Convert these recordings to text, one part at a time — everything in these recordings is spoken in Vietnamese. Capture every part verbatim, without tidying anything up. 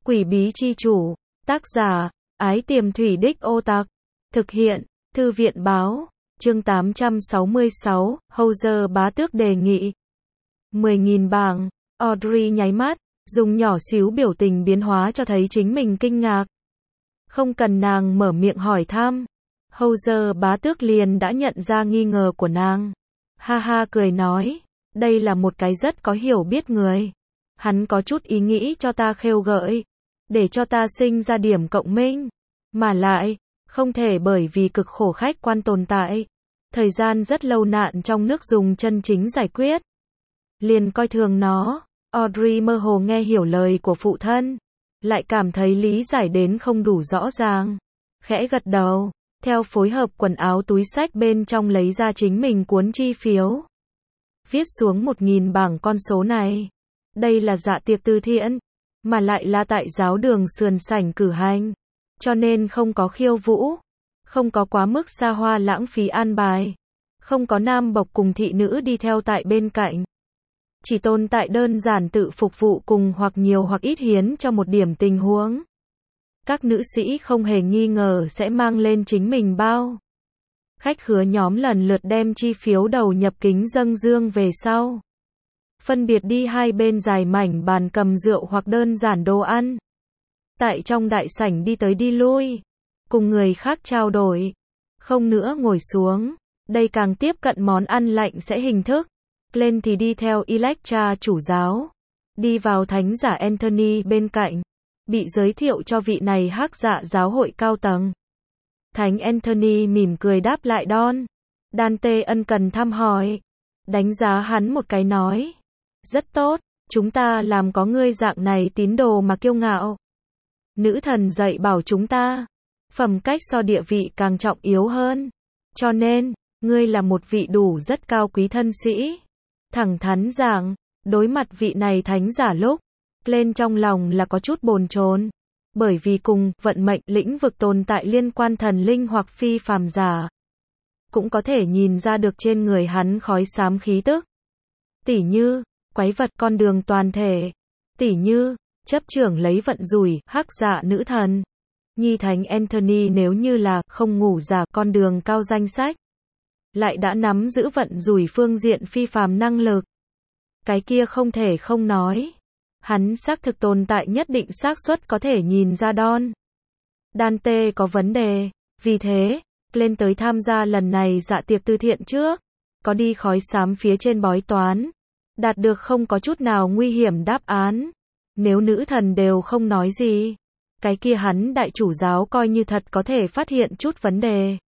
Quỷ bí chi chủ, tác giả, Ái Tiềm Thủy Đích Ô Tặc, thực hiện, Thư viện báo, chương tám trăm sáu mươi sáu, Howzer bá tước đề nghị mười nghìn bảng, Audrey nháy mắt, dùng nhỏ xíu biểu tình biến hóa cho thấy chính mình kinh ngạc. Không cần nàng mở miệng hỏi thăm, Howzer bá tước liền đã nhận ra nghi ngờ của nàng. Ha ha cười nói, đây là một cái rất có hiểu biết người. Hắn có chút ý nghĩ cho ta khêu gợi, để cho ta sinh ra điểm cộng minh. Mà lại, không thể bởi vì cực khổ khách quan tồn tại. Thời gian rất lâu nạn trong nước dùng chân chính giải quyết. Liền coi thường nó, Audrey mơ hồ nghe hiểu lời của phụ thân. Lại cảm thấy lý giải đến không đủ rõ ràng. Khẽ gật đầu, theo phối hợp quần áo túi xách bên trong lấy ra chính mình cuốn chi phiếu. Viết xuống một nghìn bảng con số này. Đây là dạ tiệc từ thiện, mà lại là tại giáo đường sườn sảnh cử hành. Cho nên không có khiêu vũ, không có quá mức xa hoa lãng phí an bài, không có nam bộc cùng thị nữ đi theo tại bên cạnh. Chỉ tồn tại đơn giản tự phục vụ cùng hoặc nhiều hoặc ít hiến cho một điểm tình huống. Các nữ sĩ không hề nghi ngờ sẽ mang lên chính mình bao. Khách khứa nhóm lần lượt đem chi phiếu đầu nhập kính dâng dương về sau. Phân biệt đi hai bên dài mảnh bàn cầm rượu hoặc đơn giản đồ ăn. Tại trong đại sảnh đi tới đi lui, cùng người khác trao đổi. Không nữa ngồi xuống, đây càng tiếp cận món ăn lạnh sẽ hình thức. Lên thì đi theo Electra chủ giáo, đi vào thánh giả Anthony bên cạnh, bị giới thiệu cho vị này hắc dạ giáo hội cao tầng. Thánh Anthony mỉm cười đáp lại đon. Dante ân cần thăm hỏi, đánh giá hắn một cái nói, rất tốt, chúng ta làm có ngươi dạng này tín đồ mà kiêu ngạo. Nữ thần dạy bảo chúng ta, phẩm cách so địa vị càng trọng yếu hơn. Cho nên, ngươi là một vị đủ rất cao quý thân sĩ. Thẳng thắn giảng, đối mặt vị này thánh giả lúc, lên trong lòng là có chút bồn chồn. Bởi vì cùng vận mệnh lĩnh vực tồn tại liên quan thần linh hoặc phi phàm giả. Cũng có thể nhìn ra được trên người hắn khói xám khí tức. Tỉ như, quái vật con đường toàn thể. Tỉ như, chấp trưởng lấy vận rủi, hắc dạ nữ thần. Nhi thánh Anthony nếu như là không ngủ giả con đường cao danh sách. Lại đã nắm giữ vận rủi phương diện phi phàm năng lực. Cái kia không thể không nói. Hắn xác thực tồn tại nhất định xác suất có thể nhìn ra đon. Dante có vấn đề, vì thế, lên tới tham gia lần này dạ tiệc từ thiện trước, có đi khói xám phía trên bói toán, đạt được không có chút nào nguy hiểm đáp án. Nếu nữ thần đều không nói gì, cái kia hắn đại chủ giáo coi như thật có thể phát hiện chút vấn đề.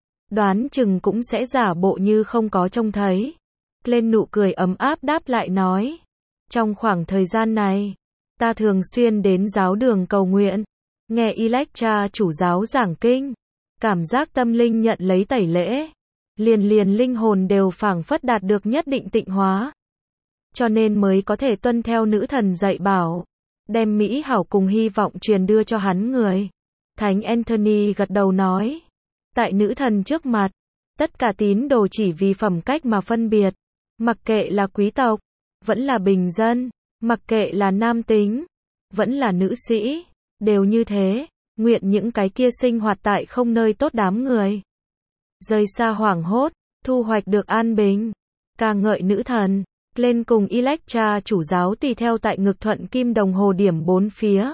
Đoán chừng cũng sẽ giả bộ như không có trông thấy. Lên nụ cười ấm áp đáp lại nói. Trong khoảng thời gian này, ta thường xuyên đến giáo đường cầu nguyện, nghe Electra chủ giáo giảng kinh, cảm giác tâm linh nhận lấy tẩy lễ, liền liền linh hồn đều phảng phất đạt được nhất định tịnh hóa. Cho nên mới có thể tuân theo nữ thần dạy bảo, đem mỹ hảo cùng hy vọng truyền đưa cho hắn người. Thánh Anthony gật đầu nói, tại nữ thần trước mặt, tất cả tín đồ chỉ vì phẩm cách mà phân biệt, mặc kệ là quý tộc, vẫn là bình dân, mặc kệ là nam tính, vẫn là nữ sĩ, đều như thế, nguyện những cái kia sinh hoạt tại không nơi tốt đám người. Rời xa hoảng hốt, thu hoạch được an bình, ca ngợi nữ thần, lên cùng Electra chủ giáo tùy theo tại ngực thuận kim đồng hồ điểm bốn phía.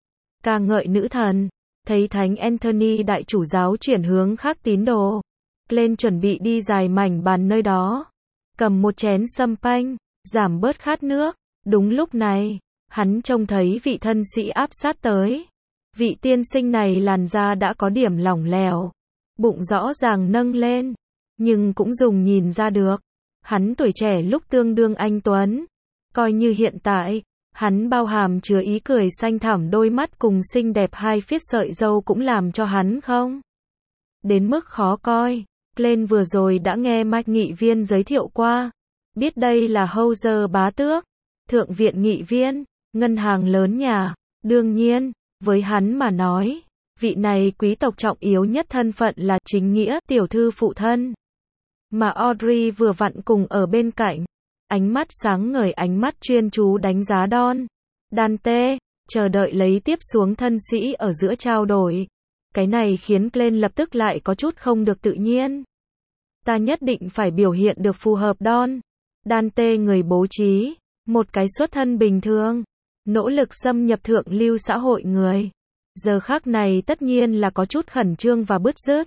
Ca ngợi nữ thần, thấy thánh Anthony đại chủ giáo chuyển hướng khác tín đồ, lên chuẩn bị đi dài mảnh bàn nơi đó, cầm một chén sâm panh, giảm bớt khát nước. Đúng lúc này, hắn trông thấy vị thân sĩ áp sát tới. Vị tiên sinh này làn da đã có điểm lỏng lẻo, bụng rõ ràng nâng lên, nhưng cũng dùng nhìn ra được. Hắn tuổi trẻ lúc tương đương anh tuấn, coi như hiện tại, hắn bao hàm chứa ý cười xanh thẳm đôi mắt cùng xinh đẹp hai phiết sợi râu cũng làm cho hắn không đến mức khó coi. Lên vừa rồi đã nghe Mike nghị viên giới thiệu qua, biết đây là Howzer bá tước, thượng viện nghị viên, ngân hàng lớn nhà. Đương nhiên, với hắn mà nói, vị này quý tộc trọng yếu nhất thân phận là chính nghĩa tiểu thư phụ thân. Mà Audrey vừa vặn cùng ở bên cạnh, ánh mắt sáng ngời ánh mắt chuyên chú đánh giá đon. Dante, chờ đợi lấy tiếp xuống thân sĩ ở giữa trao đổi. Cái này khiến Glenn lập tức lại có chút không được tự nhiên. Ta nhất định phải biểu hiện được phù hợp Don. Dante người bố trí, một cái xuất thân bình thường, nỗ lực xâm nhập thượng lưu xã hội người. Giờ khắc này tất nhiên là có chút khẩn trương và bứt rứt.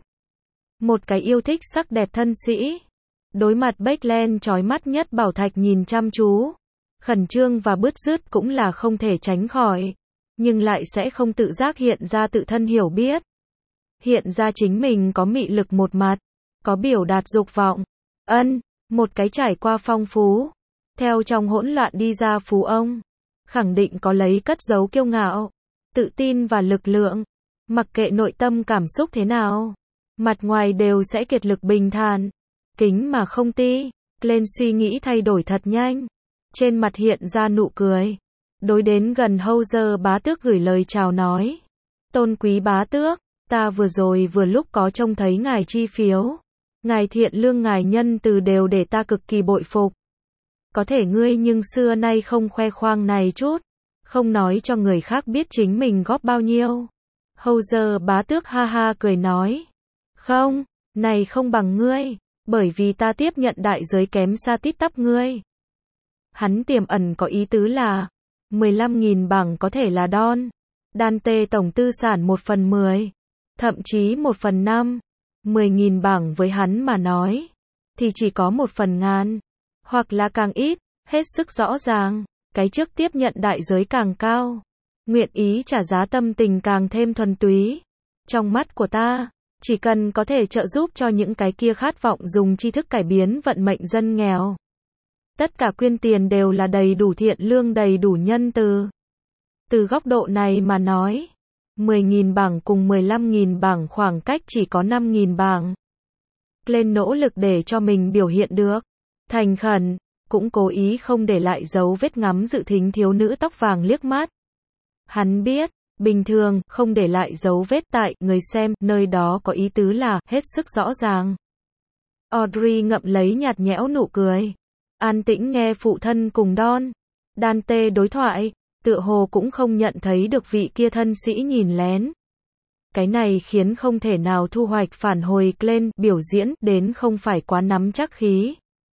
Một cái yêu thích sắc đẹp thân sĩ. Đối mặt Becklen chói mắt nhất bảo thạch nhìn chăm chú. Khẩn trương và bứt rứt cũng là không thể tránh khỏi. Nhưng lại sẽ không tự giác hiện ra tự thân hiểu biết. Hiện ra chính mình có mị lực một mặt. Có biểu đạt dục vọng. Ân, một cái trải qua phong phú. Theo trong hỗn loạn đi ra phú ông. Khẳng định có lấy cất giấu kiêu ngạo. Tự tin và lực lượng. Mặc kệ nội tâm cảm xúc thế nào. Mặt ngoài đều sẽ kiệt lực bình thản. Kính mà không ti. Lên suy nghĩ thay đổi thật nhanh. Trên mặt hiện ra nụ cười. Đối đến gần Hauser bá tước gửi lời chào nói. Tôn quý bá tước, ta vừa rồi vừa lúc có trông thấy ngài chi phiếu. Ngài thiện lương ngài nhân từ đều để ta cực kỳ bội phục. Có thể ngươi nhưng xưa nay không khoe khoang này chút. Không nói cho người khác biết chính mình góp bao nhiêu. Hauser bá tước ha ha cười nói. Không, này không bằng ngươi. Bởi vì ta tiếp nhận đại giới kém xa tít tắp ngươi. Hắn tiềm ẩn có ý tứ là mười lăm nghìn bảng có thể là Don. Dante tổng tư sản một phần mười. Thậm chí một phần năm. mười nghìn bảng với hắn mà nói. Thì chỉ có một phần ngàn. Hoặc là càng ít. Hết sức rõ ràng. Cái trước tiếp nhận đại giới càng cao. Nguyện ý trả giá tâm tình càng thêm thuần túy. Trong mắt của ta. Chỉ cần có thể trợ giúp cho những cái kia khát vọng dùng tri thức cải biến vận mệnh dân nghèo. Tất cả quyên tiền đều là đầy đủ thiện lương đầy đủ nhân từ. Từ góc độ này mà nói, mười nghìn bảng cùng mười lăm nghìn bảng khoảng cách chỉ có năm nghìn bảng. Lên nỗ lực để cho mình biểu hiện được. Thành khẩn, cũng cố ý không để lại dấu vết ngắm dự thính thiếu nữ tóc vàng liếc mắt. Hắn biết, bình thường, không để lại dấu vết tại người xem, nơi đó có ý tứ là hết sức rõ ràng. Audrey ngậm lấy nhạt nhẽo nụ cười. An tĩnh nghe phụ thân cùng Don. Dante đối thoại, tựa hồ cũng không nhận thấy được vị kia thân sĩ nhìn lén. Cái này khiến không thể nào thu hoạch phản hồi lên biểu diễn đến không phải quá nắm chắc khí.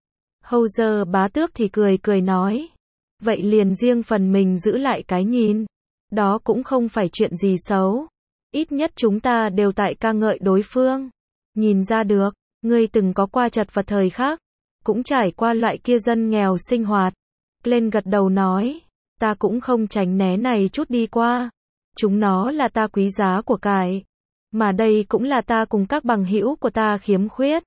Hauser bá tước thì cười cười nói. Vậy liền riêng phần mình giữ lại cái nhìn. Đó cũng không phải chuyện gì xấu. Ít nhất chúng ta đều tại ca ngợi đối phương. Nhìn ra được, ngươi từng có qua chật vật thời khác. Cũng trải qua loại kia dân nghèo sinh hoạt. Lên gật đầu nói. Ta cũng không tránh né này chút đi qua. Chúng nó là ta quý giá của cải. Mà đây cũng là ta cùng các bằng hữu của ta khiếm khuyết.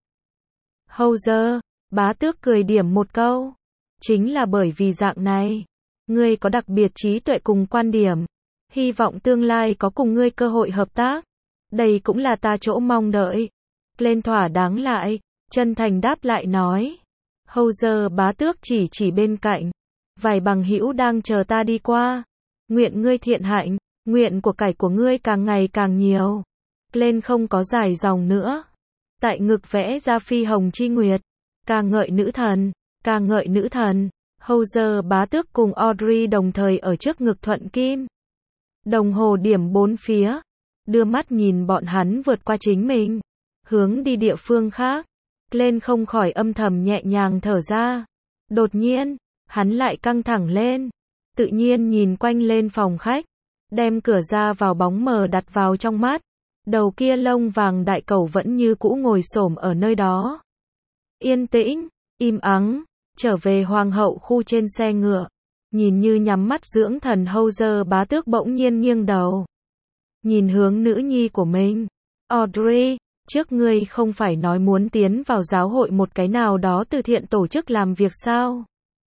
Hauser, bá tước cười điểm một câu. Chính là bởi vì dạng này. Ngươi có đặc biệt trí tuệ cùng quan điểm. Hy vọng tương lai có cùng ngươi cơ hội hợp tác. Đây cũng là ta chỗ mong đợi. Lên thỏa đáng lại. Chân thành đáp lại nói. Hauser bá tước chỉ chỉ bên cạnh. Vài bằng hữu đang chờ ta đi qua. Nguyện ngươi thiện hạnh. Nguyện của cải của ngươi càng ngày càng nhiều. Lên không có dài dòng nữa. Tại ngực vẽ ra phi hồng chi nguyệt. Ca ngợi nữ thần. Ca ngợi nữ thần. Hauser bá tước cùng Audrey đồng thời ở trước ngực thuận kim. Đồng hồ điểm bốn phía. Đưa mắt nhìn bọn hắn vượt qua chính mình. Hướng đi địa phương khác. Lên không khỏi âm thầm nhẹ nhàng thở ra. Đột nhiên, hắn lại căng thẳng lên. Tự nhiên nhìn quanh lên phòng khách. Đem cửa ra vào bóng mờ đặt vào trong mắt. Đầu kia lông vàng đại cẩu vẫn như cũ ngồi xổm ở nơi đó. Yên tĩnh, im ắng, trở về hoàng hậu khu trên xe ngựa. Nhìn như nhắm mắt dưỡng thần Hauser bá tước bỗng nhiên nghiêng đầu. Nhìn hướng nữ nhi của mình. Audrey, trước ngươi không phải nói muốn tiến vào giáo hội một cái nào đó từ thiện tổ chức làm việc sao?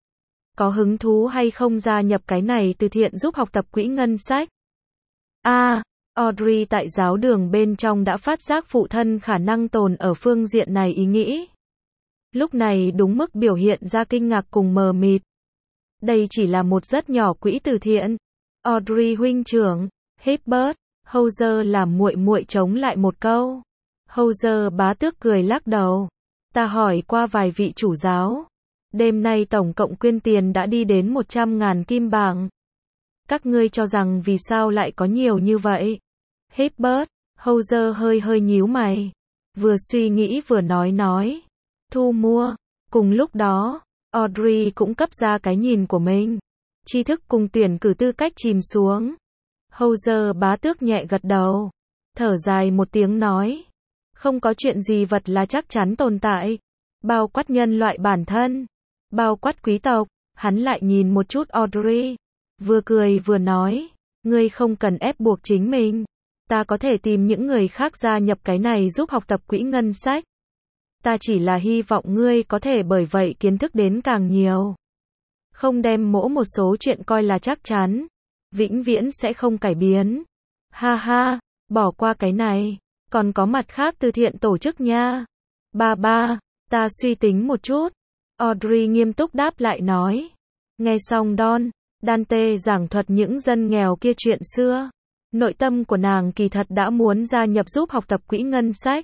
Có hứng thú hay không gia nhập cái này từ thiện giúp học tập quỹ ngân sách? A, à, Audrey tại giáo đường bên trong đã phát giác phụ thân khả năng tồn ở phương diện này ý nghĩ. Lúc này đúng mức biểu hiện ra kinh ngạc cùng mờ mịt. Đây chỉ là một rất nhỏ quỹ từ thiện. Audrey huynh trưởng, Hibbert, Hauser làm muội muội chống lại một câu. Hauser bá tước cười lắc đầu. Ta hỏi qua vài vị chủ giáo. Đêm nay tổng cộng quyên tiền đã đi đến một trăm ngàn kim bảng. Các ngươi cho rằng vì sao lại có nhiều như vậy? Hibbert, Hauser hơi hơi nhíu mày. Vừa suy nghĩ vừa nói nói. Thu mua. Cùng lúc đó, Audrey cũng cấp ra cái nhìn của mình. Tri thức cùng tuyển cử tư cách chìm xuống. Hauser bá tước nhẹ gật đầu. Thở dài một tiếng nói. Không có chuyện gì vật là chắc chắn tồn tại. Bao quát nhân loại bản thân. Bao quát quý tộc. Hắn lại nhìn một chút Audrey. Vừa cười vừa nói. Ngươi không cần ép buộc chính mình. Ta có thể tìm những người khác gia nhập cái này giúp học tập quỹ ngân sách. Ta chỉ là hy vọng ngươi có thể bởi vậy kiến thức đến càng nhiều. Không đem mỗi một số chuyện coi là chắc chắn. Vĩnh viễn sẽ không cải biến. Ha ha, bỏ qua cái này. Còn có mặt khác từ thiện tổ chức nha. Ba ba, ta suy tính một chút. Audrey nghiêm túc đáp lại nói. Nghe xong Don, Dante giảng thuật những dân nghèo kia chuyện xưa. Nội tâm của nàng kỳ thật đã muốn gia nhập giúp học tập quỹ ngân sách.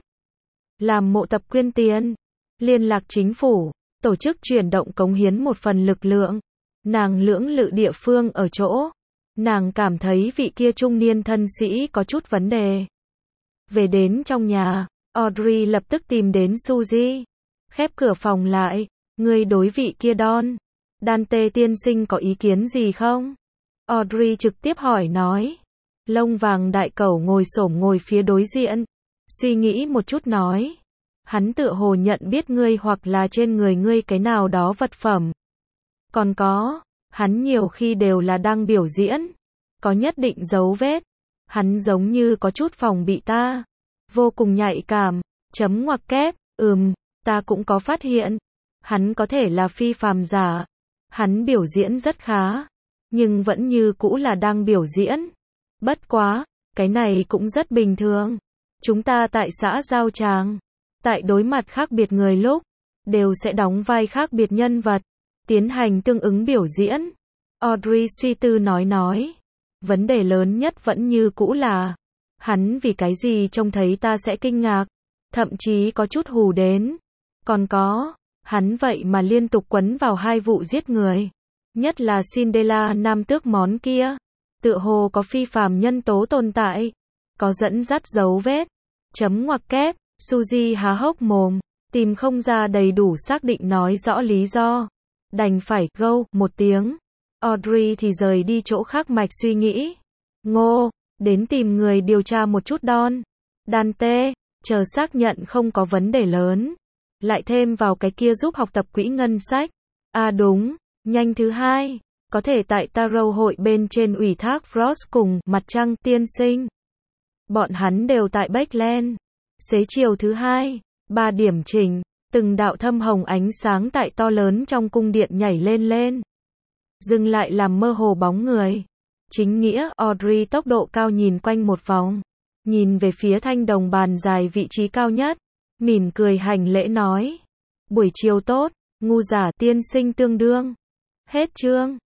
Làm mộ tập quyên tiền. Liên lạc chính phủ. Tổ chức chuyển động cống hiến một phần lực lượng. Nàng lưỡng lự địa phương ở chỗ. Nàng cảm thấy vị kia trung niên thân sĩ có chút vấn đề. Về đến trong nhà, Audrey lập tức tìm đến Suzy. Khép cửa phòng lại. Ngươi đối vị kia Don, Dante tiên sinh có ý kiến gì không? Audrey trực tiếp hỏi nói. Lông vàng đại cẩu ngồi xổm ngồi phía đối diện. Suy nghĩ một chút nói. Hắn tựa hồ nhận biết ngươi hoặc là trên người ngươi cái nào đó vật phẩm. Còn có, hắn nhiều khi đều là đang biểu diễn. Có nhất định dấu vết. Hắn giống như có chút phòng bị ta. Vô cùng nhạy cảm. Chấm ngoặc kép. Ừm, ta cũng có phát hiện. Hắn có thể là phi phàm giả. Hắn biểu diễn rất khá. Nhưng vẫn như cũ là đang biểu diễn. Bất quá, cái này cũng rất bình thường. Chúng ta tại xã Giao Tràng. Tại đối mặt khác biệt người lúc. Đều sẽ đóng vai khác biệt nhân vật. Tiến hành tương ứng biểu diễn. Audrey suy tư nói nói. Vấn đề lớn nhất vẫn như cũ là. Hắn vì cái gì trông thấy ta sẽ kinh ngạc. Thậm chí có chút hù đến. Còn có. Hắn vậy mà liên tục quấn vào hai vụ giết người. Nhất là Cinderella nam tước món kia. Tựa hồ có phi phàm nhân tố tồn tại. Có dẫn dắt dấu vết. Chấm ngoặc kép. Suzy há hốc mồm. Tìm không ra đầy đủ xác định nói rõ lý do. Đành phải gâu một tiếng. Audrey thì rời đi chỗ khác mạch suy nghĩ. Ngô. Đến tìm người điều tra một chút Don. Dante. Chờ xác nhận không có vấn đề lớn. Lại thêm vào cái kia giúp học tập quỹ ngân sách. À đúng, nhanh thứ hai. Có thể tại Tarot hội bên trên ủy thác Frost cùng Mặt Trăng tiên sinh. Bọn hắn đều tại Backland. Xế chiều thứ hai. Ba điểm chỉnh. Từng đạo thâm hồng ánh sáng tại to lớn trong cung điện nhảy lên lên. Dừng lại làm mơ hồ bóng người. Chính nghĩa, Audrey tốc độ cao nhìn quanh một vòng. Nhìn về phía thanh đồng bàn dài vị trí cao nhất. Mỉm cười hành lễ nói. Buổi chiều tốt, ngu giả tiên sinh tương đương. Hết chương.